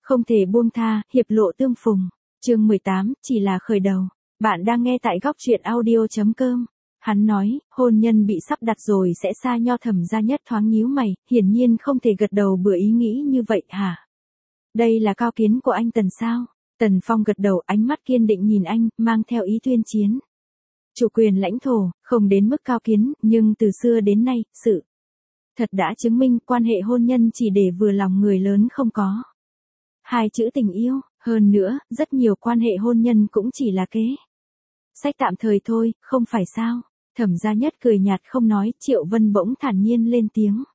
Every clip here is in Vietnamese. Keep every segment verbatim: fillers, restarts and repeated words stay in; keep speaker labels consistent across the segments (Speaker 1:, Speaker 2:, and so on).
Speaker 1: Không thể buông tha, hiệp lộ tương phùng. Chương mười tám, chỉ là khởi đầu. Bạn đang nghe tại góc truyện audio chấm com. Hắn nói, hôn nhân bị sắp đặt rồi sẽ xa nho. Thẩm Gia Nhất thoáng nhíu mày, hiển nhiên không thể gật đầu bừa ý nghĩ như vậy hả? Đây là cao kiến của anh Tần sao? Tần Phong gật đầu, ánh mắt kiên định nhìn anh, mang theo ý tuyên chiến. Chủ quyền lãnh thổ, không đến mức cao kiến, nhưng từ xưa đến nay, sự thật đã chứng minh quan hệ hôn nhân chỉ để vừa lòng người lớn không có hai chữ tình yêu, hơn nữa, rất nhiều quan hệ hôn nhân cũng chỉ là kế sách tạm thời thôi, không phải sao? Thẩm Gia Nhất cười nhạt không nói, Triệu Vân bỗng thản nhiên lên tiếng.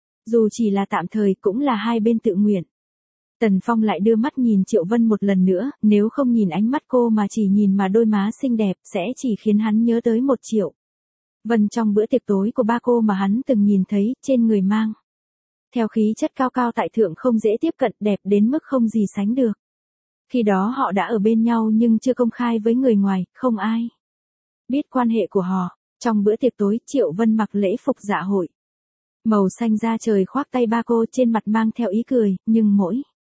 Speaker 1: Dù chỉ là tạm thời cũng là hai bên tự nguyện. Tần Phong lại đưa mắt nhìn Triệu Vân một lần nữa, nếu không nhìn ánh mắt cô mà chỉ nhìn mà đôi má xinh đẹp sẽ chỉ khiến hắn nhớ tới một Triệu Vân trong bữa tiệc tối của ba cô mà hắn từng nhìn thấy, trên người mang theo khí chất cao cao tại thượng không dễ tiếp cận, đẹp đến mức không gì sánh được. Khi đó họ đã ở bên nhau nhưng chưa công khai với người ngoài, không ai biết quan hệ của họ. Trong bữa tiệc tối, Triệu Vân mặc lễ phục dạ hội màu xanh da trời khoác tay ba cô, trên mặt mang theo ý cười, nhưng mỗi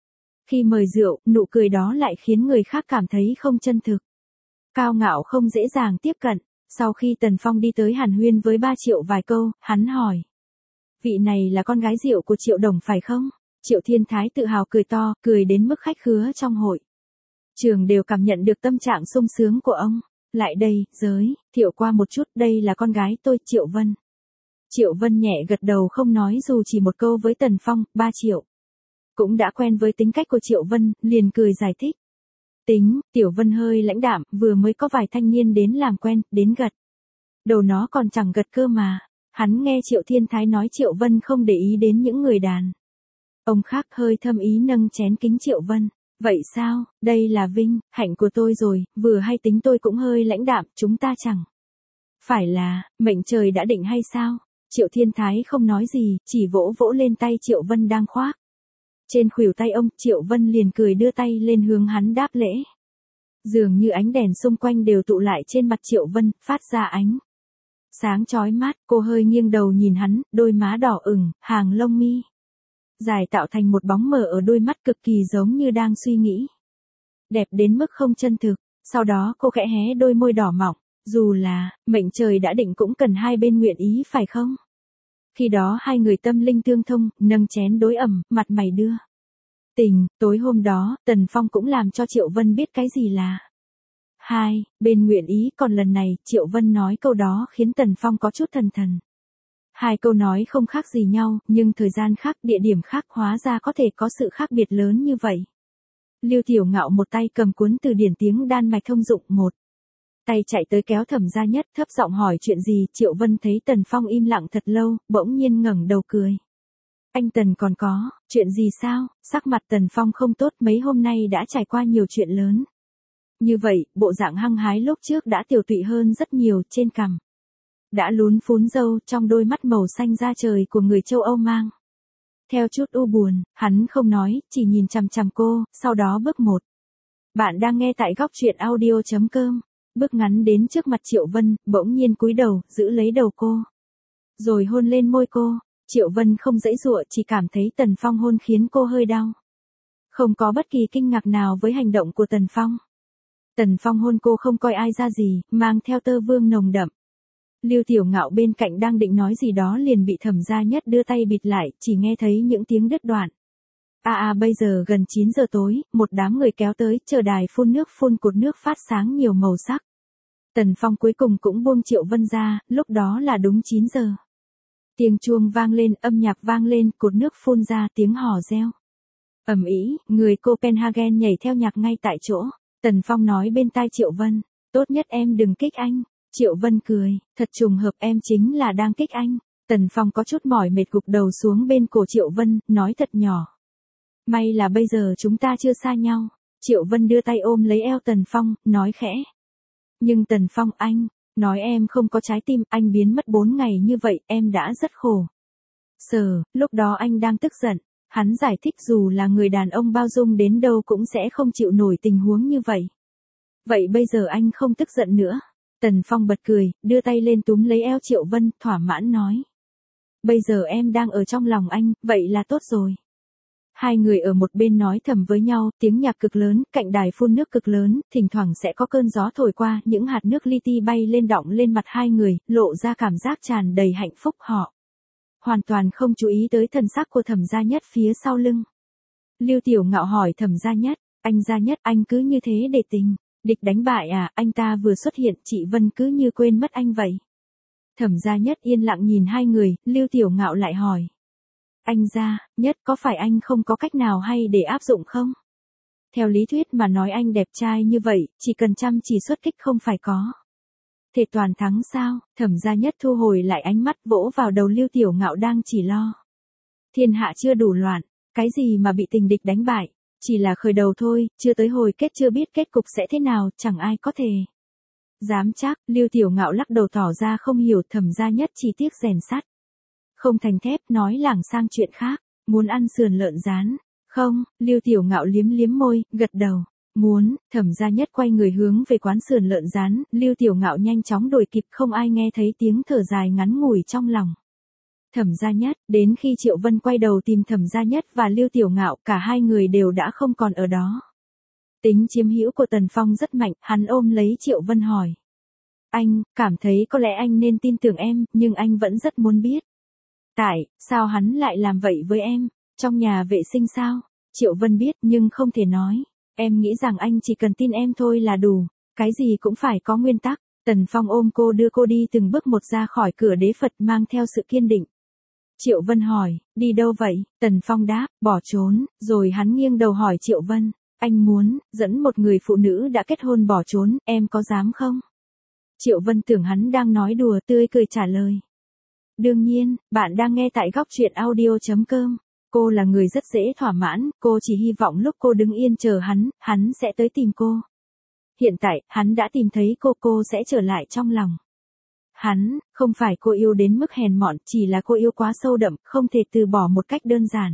Speaker 1: khi mời rượu, nụ cười đó lại khiến người khác cảm thấy không chân thực, cao ngạo, không dễ dàng tiếp cận. Sau khi Tần Phong đi tới hàn huyên với ba Triệu vài câu, hắn hỏi. Vị này là con gái rượu của Triệu Đồng phải không? Triệu Thiên Thái tự hào cười to, cười đến mức khách khứa trong hội trường đều cảm nhận được tâm trạng sung sướng của ông. Lại đây, giới thiệu qua một chút, đây là con gái tôi, Triệu Vân. Triệu Vân nhẹ gật đầu không nói dù chỉ một câu với Tần Phong, ba Triệu cũng đã quen với tính cách của Triệu Vân, liền cười giải thích. Tính, Tiểu Vân hơi lãnh đạm, vừa mới có vài thanh niên đến làm quen, đến gật đầu nó còn chẳng gật cơ mà. Hắn nghe Triệu Thiên Thái nói Triệu Vân không để ý đến những người đàn ông khác, hơi thâm ý nâng chén kính Triệu Vân. Vậy sao, đây là vinh hạnh của tôi rồi, vừa hay tính tôi cũng hơi lãnh đạm, chúng ta chẳng phải là mệnh trời đã định hay sao? Triệu Thiên Thái không nói gì, chỉ vỗ vỗ lên tay Triệu Vân đang khoác trên khuỷu tay ông. Triệu Vân liền cười đưa tay lên hướng hắn đáp lễ. Dường như ánh đèn xung quanh đều tụ lại trên mặt Triệu Vân, phát ra ánh sáng chói mắt. Cô hơi nghiêng đầu nhìn hắn, đôi má đỏ ửng, hàng lông mi dài tạo thành một bóng mờ ở đôi mắt, cực kỳ giống như đang suy nghĩ, đẹp đến mức không chân thực. Sau đó cô khẽ hé đôi môi đỏ mọng. Dù là mệnh trời đã định cũng cần hai bên nguyện ý phải không? Khi đó hai người tâm linh tương thông, nâng chén đối ẩm, mặt mày đưa tình. Tối hôm đó, Tần Phong cũng làm cho Triệu Vân biết cái gì là hai bên nguyện ý, còn lần này, Triệu Vân nói câu đó khiến Tần Phong có chút thần thần. Hai câu nói không khác gì nhau, nhưng thời gian khác, địa điểm khác, hóa ra có thể có sự khác biệt lớn như vậy. Lưu Tiểu Ngạo một tay cầm cuốn từ điển tiếng Đan Mạch thông dụng, một tay chạy tới kéo Thẩm Gia Nhất, thấp giọng hỏi chuyện gì. Triệu Vân thấy Tần Phong im lặng thật lâu, bỗng nhiên ngẩng đầu cười. Anh Tần còn có chuyện gì sao? Sắc mặt Tần Phong không tốt, mấy hôm nay đã trải qua nhiều chuyện lớn. Như vậy, bộ dạng hăng hái lúc trước đã tiều tụy hơn rất nhiều, trên cằm đã lún phún râu, trong đôi mắt màu xanh da trời của người châu Âu mang theo chút u buồn. Hắn không nói, chỉ nhìn chằm chằm cô, sau đó bước một. Bạn đang nghe tại góc truyện audio chấm com. Bước ngắn đến trước mặt Triệu Vân, bỗng nhiên cúi đầu, giữ lấy đầu cô, rồi hôn lên môi cô. Triệu Vân không giãy giụa, chỉ cảm thấy Tần Phong hôn khiến cô hơi đau. Không có bất kỳ kinh ngạc nào với hành động của Tần Phong. Tần Phong hôn cô không coi ai ra gì, mang theo tơ vương nồng đậm. Lưu Tiểu Ngạo bên cạnh đang định nói gì đó liền bị Thẩm Gia Nhất đưa tay bịt lại, chỉ nghe thấy những tiếng đứt đoạn. À à bây giờ gần chín giờ tối, một đám người kéo tới, chờ đài phun nước phun cột nước phát sáng nhiều màu sắc. Tần Phong cuối cùng cũng buông Triệu Vân ra, lúc đó là đúng chín giờ. Tiếng chuông vang lên, âm nhạc vang lên, cột nước phun ra, tiếng hò reo ầm ĩ, người Copenhagen nhảy theo nhạc ngay tại chỗ. Tần Phong nói bên tai Triệu Vân, tốt nhất em đừng kích anh. Triệu Vân cười, thật trùng hợp, em chính là đang kích anh. Tần Phong có chút mỏi mệt gục đầu xuống bên cổ Triệu Vân, nói thật nhỏ. May là bây giờ chúng ta chưa xa nhau. Triệu Vân đưa tay ôm lấy eo Tần Phong, nói khẽ. Nhưng Tần Phong, anh, nói em không có trái tim, anh biến mất bốn ngày như vậy, em đã rất khổ sở, lúc đó anh đang tức giận. Hắn giải thích dù là người đàn ông bao dung đến đâu cũng sẽ không chịu nổi tình huống như vậy. Vậy bây giờ anh không tức giận nữa. Tần Phong bật cười, đưa tay lên túm lấy eo Triệu Vân, thỏa mãn nói. Bây giờ em đang ở trong lòng anh, vậy là tốt rồi. Hai người ở một bên nói thầm với nhau, tiếng nhạc cực lớn, cạnh đài phun nước cực lớn, thỉnh thoảng sẽ có cơn gió thổi qua, những hạt nước li ti bay lên đọng lên mặt hai người, lộ ra cảm giác tràn đầy hạnh phúc họ. Hoàn toàn không chú ý tới thần sắc của Thẩm Gia Nhất phía sau lưng. Lưu Tiểu Ngạo hỏi Thẩm Gia Nhất, anh Gia Nhất, anh cứ như thế để tình địch đánh bại à, anh ta vừa xuất hiện, chị Vân cứ như quên mất anh vậy. Thẩm Gia Nhất yên lặng nhìn hai người, Lưu Tiểu Ngạo lại hỏi. Anh Gia Nhất, có phải anh không có cách nào hay để áp dụng không? Theo lý thuyết mà nói anh đẹp trai như vậy, chỉ cần chăm chỉ xuất kích không phải có thể toàn thắng sao? Thẩm Gia Nhất thu hồi lại ánh mắt vỗ vào đầu Lưu Tiểu Ngạo đang chỉ lo. Thiên hạ chưa đủ loạn, cái gì mà bị tình địch đánh bại, chỉ là khởi đầu thôi, chưa tới hồi kết, chưa biết kết cục sẽ thế nào, chẳng ai có thể dám chắc. Lưu Tiểu Ngạo lắc đầu tỏ ra không hiểu. Thẩm Gia Nhất chỉ tiếc rèn sắt không thành thép, nói lảng sang chuyện khác. Muốn ăn sườn lợn rán không? Lưu Tiểu Ngạo liếm liếm môi, gật đầu. Muốn. Thẩm Gia Nhất quay người hướng về quán sườn lợn rán, Lưu Tiểu Ngạo nhanh chóng đuổi kịp, không ai nghe thấy tiếng thở dài ngắn ngủi trong lòng Thẩm Gia Nhất. Đến khi Triệu Vân quay đầu tìm Thẩm Gia Nhất và Lưu Tiểu Ngạo, cả hai người đều đã không còn ở đó. Tính chiếm hữu của Tần Phong rất mạnh, hắn ôm lấy Triệu Vân hỏi. Anh, cảm thấy có lẽ anh nên tin tưởng em, nhưng anh vẫn rất muốn biết. Tại sao hắn lại làm vậy với em? Trong nhà vệ sinh sao? Triệu Vân biết nhưng không thể nói. Em nghĩ rằng anh chỉ cần tin em thôi là đủ. Cái gì cũng phải có nguyên tắc. Tần Phong ôm cô đưa cô đi từng bước một ra khỏi cửa đế Phật, mang theo sự kiên định. Triệu Vân hỏi, đi đâu vậy? Tần Phong đáp, bỏ trốn. Rồi hắn nghiêng đầu hỏi Triệu Vân, anh muốn dẫn một người phụ nữ đã kết hôn bỏ trốn, em có dám không? Triệu Vân tưởng hắn đang nói đùa, tươi cười trả lời. Đương nhiên. Bạn đang nghe tại góc truyện audio chấm com. Cô là người rất dễ thỏa mãn, cô chỉ hy vọng lúc cô đứng yên chờ hắn, hắn sẽ tới tìm cô. Hiện tại, hắn đã tìm thấy cô, cô sẽ trở lại trong lòng hắn. Không phải cô yêu đến mức hèn mọn, chỉ là cô yêu quá sâu đậm, không thể từ bỏ một cách đơn giản.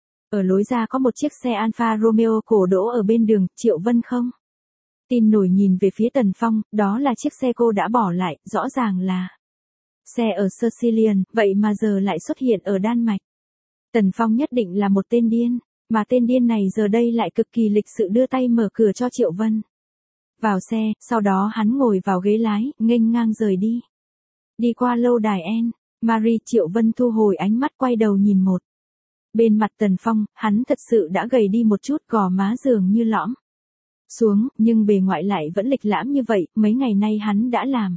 Speaker 1: Ở lối ra có một chiếc xe Alfa Romeo cổ đỗ ở bên đường. Triệu Vân không tin nổi nhìn về phía Tần Phong, đó là chiếc xe cô đã bỏ lại, rõ ràng là xe ở Sicilian, vậy mà giờ lại xuất hiện ở Đan Mạch. Tần Phong nhất định là một tên điên, mà tên điên này giờ đây lại cực kỳ lịch sự đưa tay mở cửa cho Triệu Vân vào xe, sau đó hắn ngồi vào ghế lái, nghênh ngang rời đi. Đi qua lâu đài En Marie, Triệu Vân thu hồi ánh mắt quay đầu nhìn một bên mặt Tần Phong, hắn thật sự đã gầy đi một chút, gò má dường như lõm xuống, nhưng bề ngoại lại vẫn lịch lãm như vậy. Mấy ngày nay hắn đã làm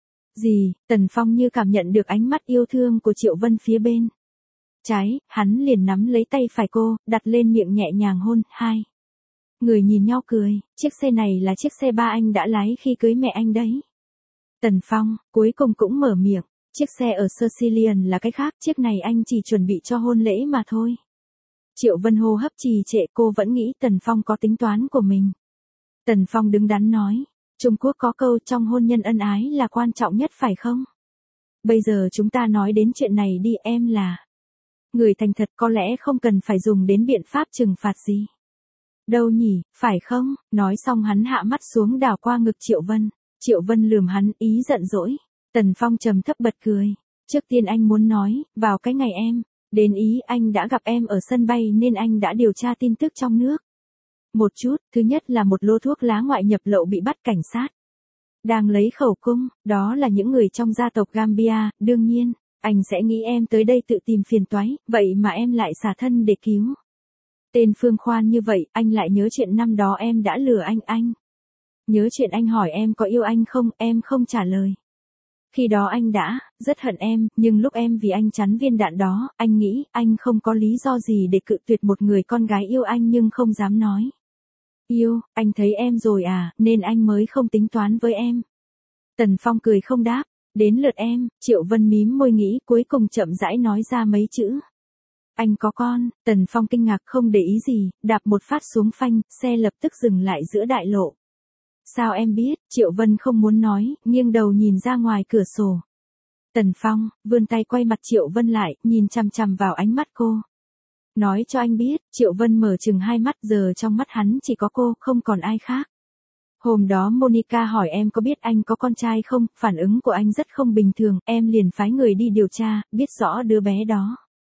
Speaker 1: gì? Tần Phong như cảm nhận được ánh mắt yêu thương của Triệu Vân phía bên trái, hắn liền nắm lấy tay phải cô, đặt lên miệng nhẹ nhàng hôn. Hai người nhìn nhau cười, chiếc xe này là chiếc xe ba anh đã lái khi cưới mẹ anh đấy. Tần Phong cuối cùng cũng mở miệng, chiếc xe ở Sicilian là cái khác, chiếc này anh chỉ chuẩn bị cho hôn lễ mà thôi. Triệu Vân hô hấp trì trệ, cô vẫn nghĩ Tần Phong có tính toán của mình. Tần Phong đứng đắn nói, Trung Quốc có câu trong hôn nhân ân ái là quan trọng nhất phải không? Bây giờ chúng ta nói đến chuyện này đi, em là người thành thật, có lẽ không cần phải dùng đến biện pháp trừng phạt gì. Đâu nhỉ, phải không? Nói xong hắn hạ mắt xuống đảo qua ngực Triệu Vân. Triệu Vân lườm hắn, ý giận dỗi. Tần Phong trầm thấp bật cười. Trước tiên anh muốn nói, vào cái ngày em đến Ý, anh đã gặp em ở sân bay nên anh đã điều tra tin tức trong nước một chút. Thứ nhất là một lô thuốc lá ngoại nhập lậu bị bắt cảnh sát đang lấy khẩu cung, đó là những người trong gia tộc Gambia. Đương nhiên, anh sẽ nghĩ em tới đây tự tìm phiền toái, vậy mà em lại xả thân để cứu tên Phương Khoan như vậy. Anh lại nhớ chuyện năm đó em đã lừa anh. Anh nhớ chuyện anh hỏi em có yêu anh không, em không trả lời. Khi đó anh đã rất hận em, nhưng lúc em vì anh chắn viên đạn đó, anh nghĩ anh không có lý do gì để cự tuyệt một người con gái yêu anh nhưng không dám nói yêu. Anh thấy em rồi à, nên anh mới không tính toán với em. Tần Phong cười không đáp. Đến lượt em. Triệu Vân mím môi nghĩ, cuối cùng chậm rãi nói ra mấy chữ. Anh có con. Tần Phong kinh ngạc không để ý gì, đạp một phát xuống phanh, xe lập tức dừng lại giữa đại lộ. Sao em biết? Triệu Vân không muốn nói, nghiêng đầu nhìn ra ngoài cửa sổ. Tần Phong vươn tay quay mặt Triệu Vân lại, nhìn chằm chằm vào ánh mắt cô. Nói cho anh biết. Triệu Vân mở chừng hai mắt, giờ trong mắt hắn chỉ có cô, không còn ai khác. Hôm đó Monica hỏi em có biết anh có con trai không, phản ứng của anh rất không bình thường, em liền phái người đi điều tra, biết rõ đứa bé đó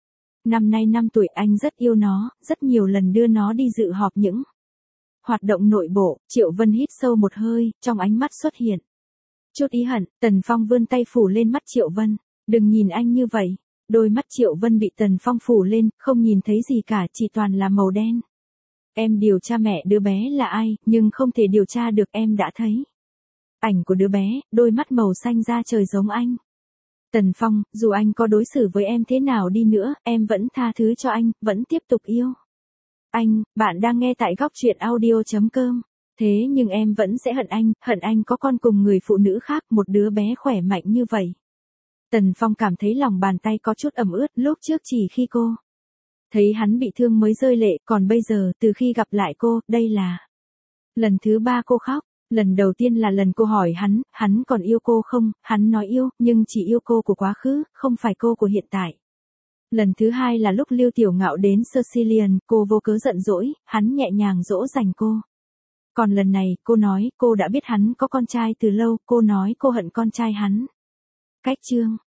Speaker 1: Năm nay năm tuổi anh rất yêu nó, rất nhiều lần đưa nó đi dự họp những hoạt động nội bộ. Triệu Vân hít sâu một hơi, trong ánh mắt xuất hiện chút ý hận. Tần Phong vươn tay phủ lên mắt Triệu Vân. Đừng nhìn anh như vậy. Đôi mắt Triệu Vân bị Tần Phong phủ lên, không nhìn thấy gì cả, chỉ toàn là màu đen. Em điều tra mẹ đứa bé là ai, nhưng không thể điều tra được, em đã thấy ảnh của đứa bé, đôi mắt màu xanh da trời giống anh. Tần Phong, dù anh có đối xử với em thế nào đi nữa, em vẫn tha thứ cho anh, vẫn tiếp tục yêu anh. Bạn đang nghe tại góc truyện audio chấm com. Thế nhưng em vẫn sẽ hận anh, hận anh có con cùng người phụ nữ khác, một đứa bé khỏe mạnh như vậy. Tần Phong cảm thấy lòng bàn tay có chút ẩm ướt, lúc trước chỉ khi cô thấy hắn bị thương mới rơi lệ, còn bây giờ, từ khi gặp lại cô, đây là lần thứ ba cô khóc. Lần đầu tiên là lần cô hỏi hắn, hắn còn yêu cô không, hắn nói yêu, nhưng chỉ yêu cô của quá khứ, không phải cô của hiện tại. Lần thứ hai là lúc Lưu Tiểu Ngạo đến Sicilian, cô vô cớ giận dỗi, hắn nhẹ nhàng dỗ dành cô. Còn lần này, cô nói, cô đã biết hắn có con trai từ lâu, cô nói cô hận con trai hắn. Cách chương